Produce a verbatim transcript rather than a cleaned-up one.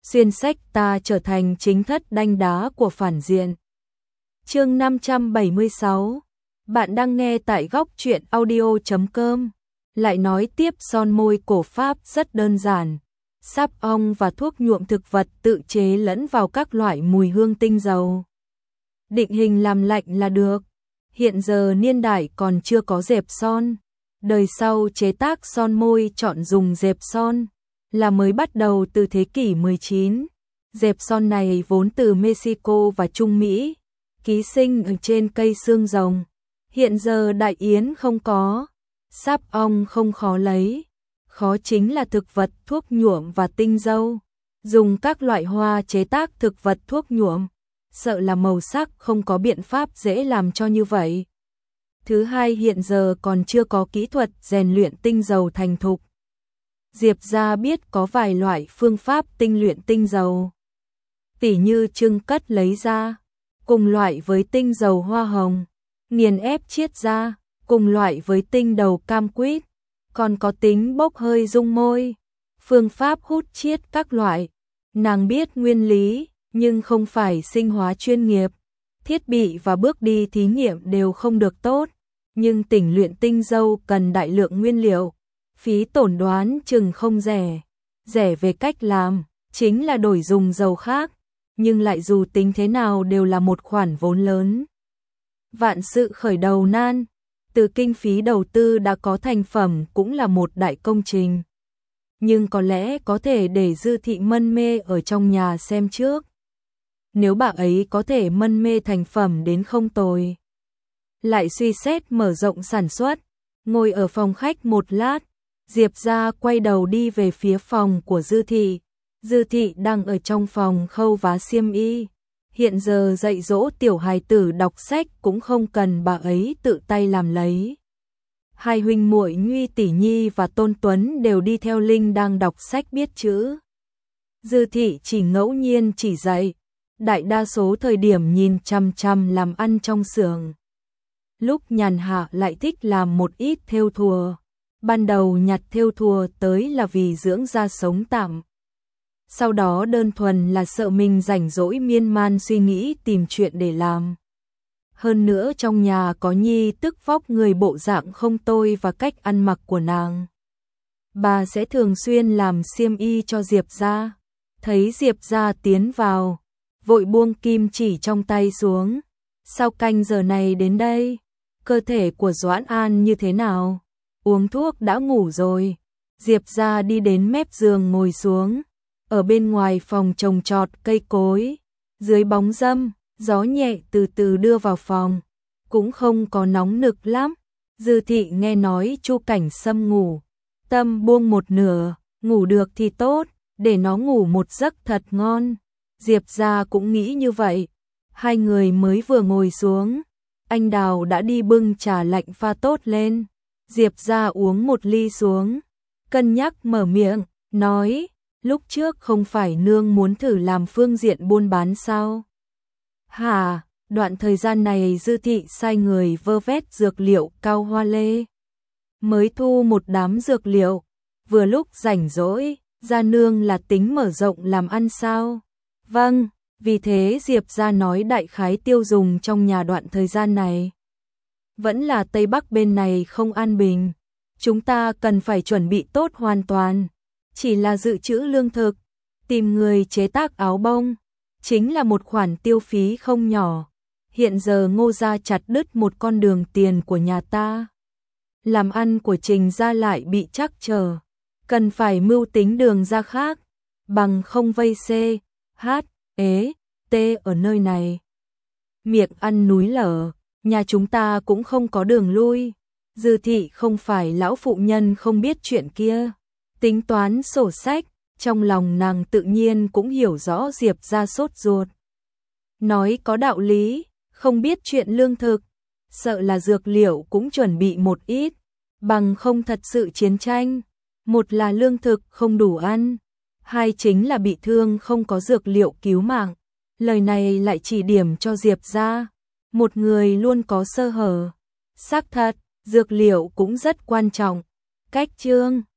xuyên sách ta trở thành chính thất đanh đá của phản diện. Chương năm trăm bảy mươi sáu. Bạn đang nghe tại góc truyện audio chấm com. Lại nói tiếp, son môi cổ Pháp rất đơn giản. Sáp ong và thuốc nhuộm thực vật tự chế lẫn vào các loại mùi hương tinh dầu. Định hình làm lạnh là được. Hiện giờ niên đại còn chưa có dẹp son. Đời sau chế tác son môi chọn dùng dẹp son là mới bắt đầu từ thế kỷ mười chín. Dẹp son này vốn từ Mexico và Trung Mỹ, ký sinh ở trên cây xương rồng. Hiện giờ đại yến không có, sáp ong không khó lấy, khó chính là thực vật thuốc nhuộm và tinh dầu. Dùng các loại hoa chế tác thực vật thuốc nhuộm, sợ là màu sắc không có biện pháp dễ làm cho như vậy. Thứ hai, hiện giờ còn chưa có kỹ thuật rèn luyện tinh dầu thành thục. Diệp gia biết có vài loại phương pháp tinh luyện tinh dầu, tỉ như trưng cất lấy ra, cùng loại với tinh dầu hoa hồng, nghiền ép chiết ra, cùng loại với tinh đầu cam quýt, còn có tính bốc hơi dung môi, phương pháp hút chiết các loại. Nàng biết nguyên lý, nhưng không phải sinh hóa chuyên nghiệp, thiết bị và bước đi thí nghiệm đều không được tốt, nhưng tinh luyện tinh dầu cần đại lượng nguyên liệu, phí tổn đoán chừng không rẻ. Rẻ về cách làm, chính là đổi dùng dầu khác, nhưng lại dù tính thế nào đều là một khoản vốn lớn. Vạn sự khởi đầu nan, từ kinh phí đầu tư đã có thành phẩm cũng là một đại công trình. Nhưng có lẽ có thể để Dư Thị mân mê ở trong nhà xem trước. Nếu bà ấy có thể mân mê thành phẩm đến không tồi, lại suy xét mở rộng sản xuất. Ngồi ở phòng khách một lát, Diệp gia quay đầu đi về phía phòng của Dư Thị. Dư Thị đang ở trong phòng khâu vá xiêm y. Hiện giờ dạy dỗ tiểu hài tử đọc sách cũng không cần bà ấy tự tay làm lấy. Hai huynh muội Nhuy Tỷ Nhi và Tôn Tuấn đều đi theo Linh đang đọc sách biết chữ. Dư Thị chỉ ngẫu nhiên chỉ dạy, đại đa số thời điểm nhìn chăm chăm làm ăn trong xưởng. Lúc nhàn hạ lại thích làm một ít thêu thùa. Ban đầu nhặt thêu thùa tới là vì dưỡng ra sống tạm. Sau đó đơn thuần là sợ mình rảnh rỗi miên man suy nghĩ tìm chuyện để làm. Hơn nữa trong nhà có Nhi tức vóc người bộ dạng không tồi và cách ăn mặc của nàng. Bà sẽ thường xuyên làm xiêm y cho Diệp gia. Thấy Diệp gia tiến vào, vội buông kim chỉ trong tay xuống. Sao canh giờ này đến đây? Cơ thể của Doãn An như thế nào? Uống thuốc đã ngủ rồi. Diệp gia đi đến mép giường ngồi xuống. Ở bên ngoài phòng trồng trọt cây cối, dưới bóng râm, gió nhẹ từ từ đưa vào phòng, cũng không có nóng nực lắm. Dư Thị nghe nói Chu Cảnh Sâm ngủ, tâm buông một nửa, ngủ được thì tốt, để nó ngủ một giấc thật ngon. Diệp gia cũng nghĩ như vậy. Hai người mới vừa ngồi xuống, anh Đào đã đi bưng trà lạnh pha tốt lên. Diệp gia uống một ly xuống, cân nhắc mở miệng, nói, lúc trước không phải nương muốn thử làm phương diện buôn bán sao? Hả, đoạn thời gian này Dư Thị sai người vơ vét dược liệu cao hoa lê. Mới thu một đám dược liệu, vừa lúc rảnh rỗi, gia nương là tính mở rộng làm ăn sao? Vâng, vì thế Diệp gia nói đại khái tiêu dùng trong nhà đoạn thời gian này. Vẫn là Tây Bắc bên này không an bình, chúng ta cần phải chuẩn bị tốt hoàn toàn. Chỉ là dự trữ lương thực, tìm người chế tác áo bông, chính là một khoản tiêu phí không nhỏ. Hiện giờ Ngô gia chặt đứt một con đường tiền của nhà ta. Làm ăn của Trình gia lại bị trắc trở, cần phải mưu tính đường ra khác, bằng không vây C, H, ế, T ở nơi này. Miệng ăn núi lở, nhà chúng ta cũng không có đường lui. Dư Thị không phải lão phụ nhân không biết chuyện kia. Tính toán sổ sách, trong lòng nàng tự nhiên cũng hiểu rõ Diệp gia sốt ruột. Nói có đạo lý, không biết chuyện lương thực, sợ là dược liệu cũng chuẩn bị một ít, bằng không thật sự chiến tranh. Một là lương thực không đủ ăn, hai chính là bị thương không có dược liệu cứu mạng. Lời này lại chỉ điểm cho Diệp gia, một người luôn có sơ hở. Xác thật, dược liệu cũng rất quan trọng. Cách chương